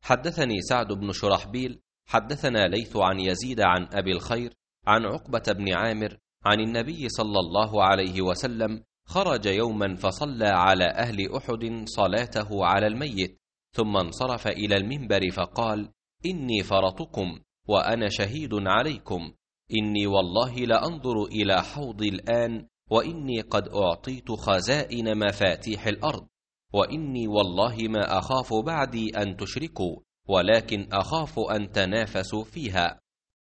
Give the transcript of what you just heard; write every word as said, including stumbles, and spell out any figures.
حدثني سعد بن شرحبيل حدثنا ليث عن يزيد عن أبي الخير عن عقبة بن عامر عن النبي صلى الله عليه وسلم خرج يوما فصلى على أهل أحد صلاته على الميت، ثم انصرف إلى المنبر فقال: إني فرطكم وأنا شهيد عليكم، إني والله لأنظر إلى حوضي الآن، وإني قد أعطيت خزائن مفاتيح الأرض، وإني والله ما أخاف بعدي أن تشركوا، ولكن أخاف أن تنافسوا فيها.